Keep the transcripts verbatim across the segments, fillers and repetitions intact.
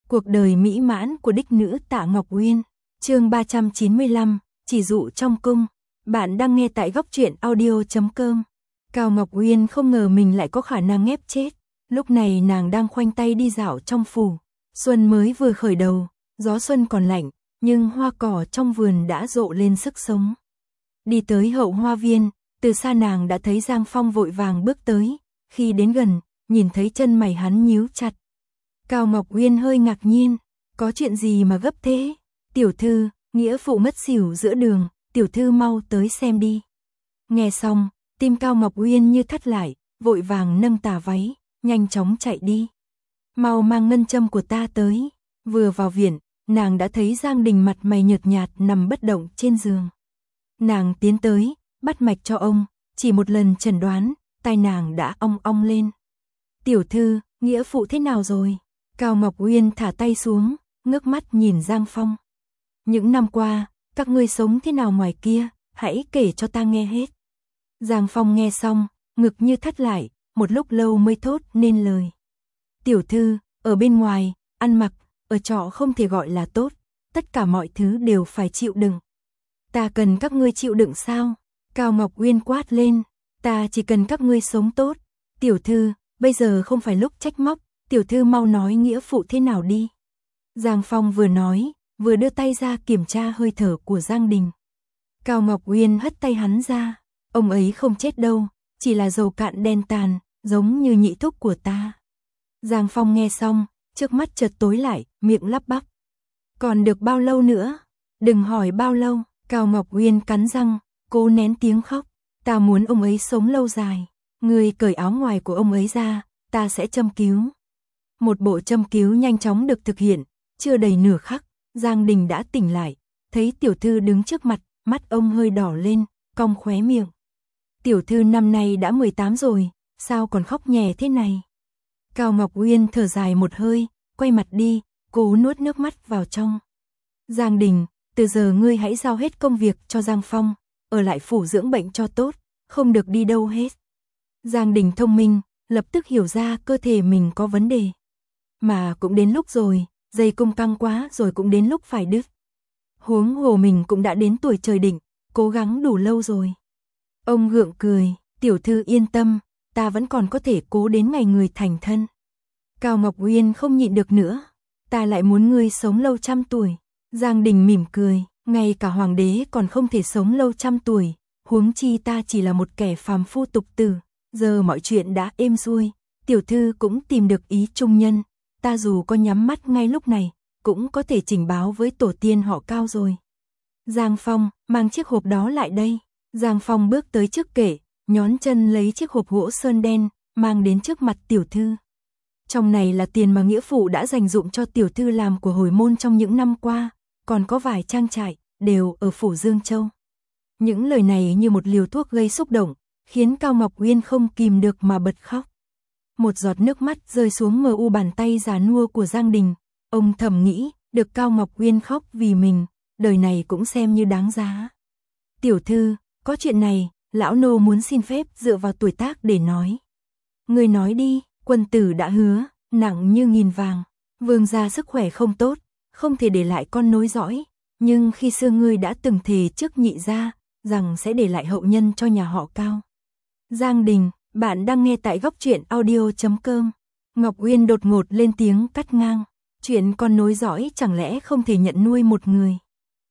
Cuộc đời mỹ mãn của đích nữ Tạ Ngọc Uyên. Chương ba trăm chín mươi lăm, chỉ dụ trong cung. Bạn đang nghe tại góc truyện audio chấm com. Cao Ngọc Uyên không ngờ mình lại có khả năng ép chết. Lúc này nàng đang khoanh tay đi dạo trong phủ. Xuân mới vừa khởi đầu, gió xuân còn lạnh, nhưng hoa cỏ trong vườn đã rộ lên sức sống. Đi tới hậu hoa viên, từ xa nàng đã thấy Giang Phong vội vàng bước tới. Khi đến gần, nhìn thấy chân mày hắn nhíu chặt. Cao Ngọc Uyên hơi ngạc nhiên, có chuyện gì mà gấp thế? Tiểu thư, nghĩa phụ mất xỉu giữa đường, tiểu thư mau tới xem đi. Nghe xong, tim Cao Ngọc Uyên như thắt lại, vội vàng nâng tà váy, nhanh chóng chạy đi. Mau mang ngân châm của ta tới. Vừa vào viện, nàng đã thấy Giang Đình mặt mày nhợt nhạt nằm bất động trên giường. Nàng tiến tới, bắt mạch cho ông, chỉ một lần chẩn đoán, tai nàng đã ong ong lên. Tiểu thư, nghĩa phụ thế nào rồi? Cao Ngọc Uyên thả tay xuống, ngước mắt nhìn Giang Phong. Những năm qua, các ngươi sống thế nào ngoài kia, hãy kể cho ta nghe hết. Giang Phong nghe xong, ngực như thắt lại, một lúc lâu mới thốt nên lời. Tiểu thư, ở bên ngoài, ăn mặc, ở trọ không thể gọi là tốt, tất cả mọi thứ đều phải chịu đựng. Ta cần các ngươi chịu đựng sao? Cao Ngọc Uyên quát lên, ta chỉ cần các ngươi sống tốt. Tiểu thư, bây giờ không phải lúc trách móc, tiểu thư mau nói nghĩa phụ thế nào đi. Giang Phong vừa nói, vừa đưa tay ra kiểm tra hơi thở của Giang Đình. Cao Ngọc Uyên hất tay hắn ra, ông ấy không chết đâu, chỉ là dầu cạn đen tàn, giống như nhị thúc của ta. Giang Phong nghe xong, trước mắt chợt tối lại, miệng lắp bắp. Còn được bao lâu nữa? Đừng hỏi bao lâu. Cao Ngọc Uyên cắn răng, cố nén tiếng khóc. Ta muốn ông ấy sống lâu dài. Người cởi áo ngoài của ông ấy ra, ta sẽ châm cứu. Một bộ châm cứu nhanh chóng được thực hiện, chưa đầy nửa khắc, Giang Đình đã tỉnh lại, thấy tiểu thư đứng trước mặt, mắt ông hơi đỏ lên, cong khóe miệng. Tiểu thư năm nay đã mười tám rồi, sao còn khóc nhè thế này? Cao Ngọc Uyên thở dài một hơi, quay mặt đi, cố nuốt nước mắt vào trong. Giang Đình, từ giờ ngươi hãy giao hết công việc cho Giang Phong, ở lại phủ dưỡng bệnh cho tốt, không được đi đâu hết. Giang Đình thông minh, lập tức hiểu ra cơ thể mình có vấn đề. Mà cũng đến lúc rồi, dây cung căng quá rồi cũng đến lúc phải đứt. Huống hồ mình cũng đã đến tuổi trời định, cố gắng đủ lâu rồi. Ông gượng cười, tiểu thư yên tâm, ta vẫn còn có thể cố đến ngày người thành thân. Cao Ngọc Uyên không nhịn được nữa, ta lại muốn ngươi sống lâu trăm tuổi. Giang Đình mỉm cười, ngay cả hoàng đế còn không thể sống lâu trăm tuổi, huống chi ta chỉ là một kẻ phàm phu tục tử. Giờ mọi chuyện đã êm xuôi, tiểu thư cũng tìm được ý trung nhân, ta dù có nhắm mắt ngay lúc này, cũng có thể trình báo với tổ tiên họ Cao rồi. Giang Phong, mang chiếc hộp đó lại đây. Giang Phong bước tới trước kệ, nhón chân lấy chiếc hộp gỗ sơn đen, mang đến trước mặt tiểu thư. Trong này là tiền mà nghĩa phụ đã dành dụm cho tiểu thư làm của hồi môn trong những năm qua, còn có vài trang trại, đều ở phủ Dương Châu. Những lời này như một liều thuốc gây xúc động, khiến Cao Ngọc Uyên không kìm được mà bật khóc. Một giọt nước mắt rơi xuống mờ u bàn tay già nua của Giang Đình, ông thầm nghĩ, được Cao Ngọc Uyên khóc vì mình, đời này cũng xem như đáng giá. Tiểu thư, có chuyện này, lão nô muốn xin phép dựa vào tuổi tác để nói. Người nói đi, quân tử đã hứa, nặng như nghìn vàng, vương gia sức khỏe không tốt, không thể để lại con nối dõi, nhưng khi xưa ngươi đã từng thề trước nhị gia, rằng sẽ để lại hậu nhân cho nhà họ Cao. Giang Đình, bạn đang nghe tại góc truyện audio chấm com. Ngọc Uyên đột ngột lên tiếng cắt ngang. Chuyện con nối dõi chẳng lẽ không thể nhận nuôi một người?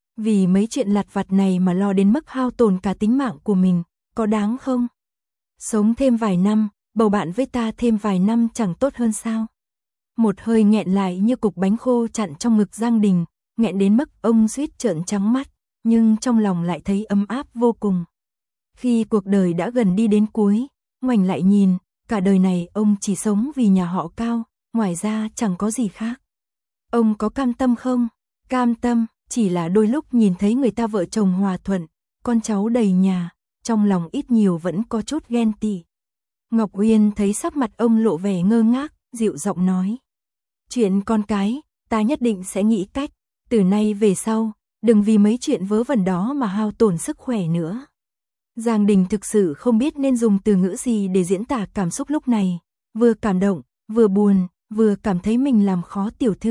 Vì mấy chuyện lặt vặt này mà lo đến mức hao tổn cả tính mạng của mình, có đáng không? Sống thêm vài năm, bầu bạn với ta thêm vài năm chẳng tốt hơn sao? Một hơi nghẹn lại như cục bánh khô chặn trong ngực Giang Đình, nghẹn đến mức ông suýt trợn trắng mắt, nhưng trong lòng lại thấy ấm áp vô cùng. Khi cuộc đời đã gần đi đến cuối, ngoảnh lại nhìn, cả đời này ông chỉ sống vì nhà họ Cao, ngoài ra chẳng có gì khác. Ông có cam tâm không? Cam tâm, chỉ là đôi lúc nhìn thấy người ta vợ chồng hòa thuận, con cháu đầy nhà, trong lòng ít nhiều vẫn có chút ghen tị. Ngọc Uyên thấy sắc mặt ông lộ vẻ ngơ ngác, dịu giọng nói. Chuyện con cái, ta nhất định sẽ nghĩ cách, từ nay về sau, đừng vì mấy chuyện vớ vẩn đó mà hao tổn sức khỏe nữa. Giang Đình thực sự không biết nên dùng từ ngữ gì để diễn tả cảm xúc lúc này, vừa cảm động, vừa buồn, vừa cảm thấy mình làm khó tiểu thư,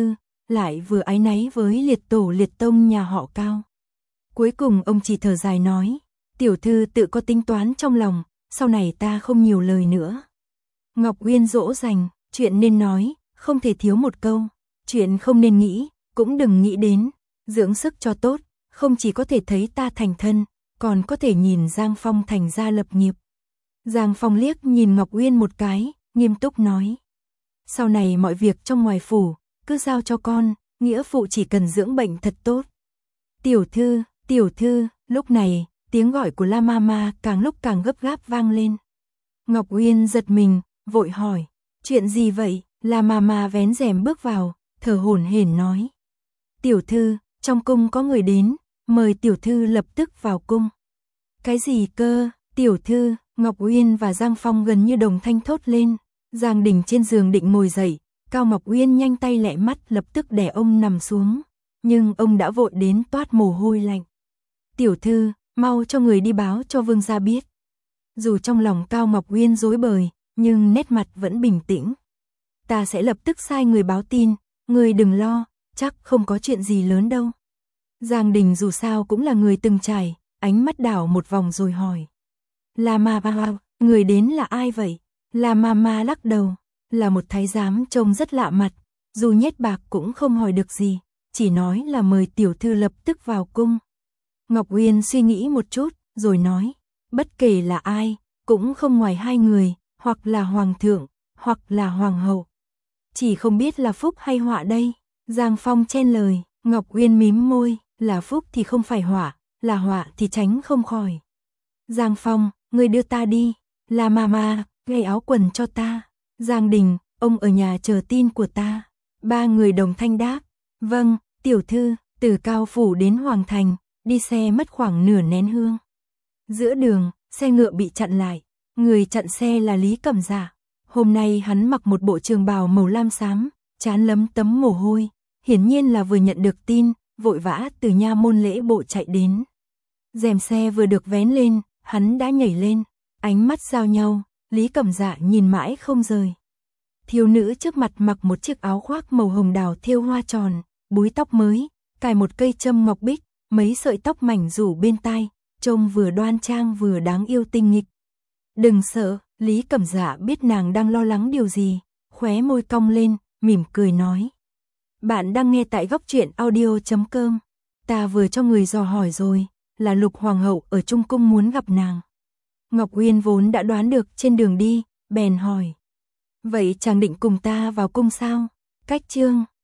lại vừa áy náy với liệt tổ liệt tông nhà họ Cao. Cuối cùng ông chỉ thở dài nói, tiểu thư tự có tính toán trong lòng, sau này ta không nhiều lời nữa. Ngọc Uyên dỗ dành, chuyện nên nói, không thể thiếu một câu, chuyện không nên nghĩ, cũng đừng nghĩ đến, dưỡng sức cho tốt, không chỉ có thể thấy ta thành thân, còn có thể nhìn Giang Phong thành gia lập nghiệp. Giang Phong liếc nhìn Ngọc Uyên một cái, nghiêm túc nói, sau này mọi việc trong ngoài phủ, cứ giao cho con, nghĩa phụ chỉ cần dưỡng bệnh thật tốt. Tiểu thư, tiểu thư, lúc này, tiếng gọi của La Mama càng lúc càng gấp gáp vang lên. Ngọc Uyên giật mình, vội hỏi, chuyện gì vậy? La Mama vén rèm bước vào, thở hổn hển nói, tiểu thư, trong cung có người đến, mời tiểu thư lập tức vào cung. Cái gì cơ? Tiểu thư? Ngọc Uyên và Giang Phong gần như đồng thanh thốt lên. Giang Đình trên giường định ngồi dậy, Cao Ngọc Uyên nhanh tay lẹ mắt lập tức đè ông nằm xuống, nhưng ông đã vội đến toát mồ hôi lạnh. Tiểu thư, mau cho người đi báo cho vương gia biết. Dù trong lòng Cao Ngọc Uyên rối bời, nhưng nét mặt vẫn bình tĩnh. Ta sẽ lập tức sai người báo tin, người đừng lo, chắc không có chuyện gì lớn đâu. Giang Đình dù sao cũng là người từng trải, ánh mắt đảo một vòng rồi hỏi. La Mama, người đến là ai vậy? La Mama lắc đầu, là một thái giám trông rất lạ mặt, dù nhét bạc cũng không hỏi được gì, chỉ nói là mời tiểu thư lập tức vào cung. Ngọc Uyên suy nghĩ một chút, rồi nói, bất kể là ai, cũng không ngoài hai người, hoặc là hoàng thượng, hoặc là hoàng hậu. Chỉ không biết là phúc hay họa đây. Giang Phong chen lời, Ngọc Uyên mím môi, là phúc thì không phải họa, là họa thì tránh không khỏi. Giang Phong, người đưa ta đi. La Mama, gầy áo quần cho ta. Giang Đình, ông ở nhà chờ tin của ta. Ba người đồng thanh đáp, vâng, tiểu thư. Từ Cao phủ đến Hoàng thành, đi xe mất khoảng nửa nén hương. Giữa đường, xe ngựa bị chặn lại, người chặn xe là Lý Cẩm Dạ. Hôm nay hắn mặc một bộ trường bào màu lam xám, trán lấm tấm mồ hôi, hiển nhiên là vừa nhận được tin, vội vã từ nha môn lễ bộ chạy đến. Rèm xe vừa được vén lên, hắn đã nhảy lên, ánh mắt giao nhau, Lý Cẩm Dạ nhìn mãi không rời. Thiếu nữ trước mặt mặc một chiếc áo khoác màu hồng đào thêu hoa tròn, búi tóc mới, cài một cây châm ngọc bích, mấy sợi tóc mảnh rủ bên tai, trông vừa đoan trang vừa đáng yêu tinh nghịch. Đừng sợ, Lý Cẩm Dạ biết nàng đang lo lắng điều gì, khóe môi cong lên, mỉm cười nói. Bạn đang nghe tại góc truyện audio chấm com. Ta vừa cho người dò hỏi rồi, là Lục Hoàng hậu ở Trung cung muốn gặp nàng. Ngọc Uyên vốn đã đoán được trên đường đi, bèn hỏi. Vậy chàng định cùng ta vào cung sao? Cách chương